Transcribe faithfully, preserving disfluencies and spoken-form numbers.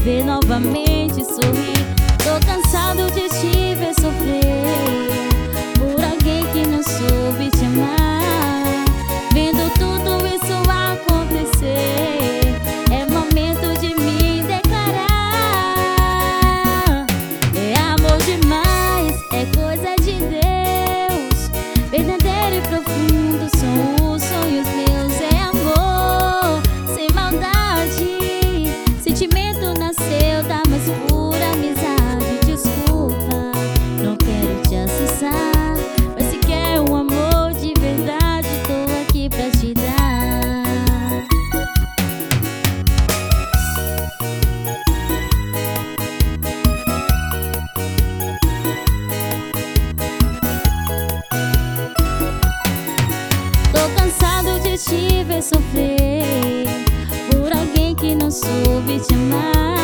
ver novamente sorrir. Tô cansado de te ver sofrer por alguém que não soube te amar. Vendo tudo isso acontecer, é momento de me declarar. É amor demais, é coisa de Deus, verdadeiro e profundo são os sonhos meus. É amor sem maldade, sentimento nasceu da mais pura amizade. Desculpa, não quero te assustar, mas se quer um amor de verdade, tô aqui pra te dar. Tô cansado de te ver sofrer por alguém que não soube te amar.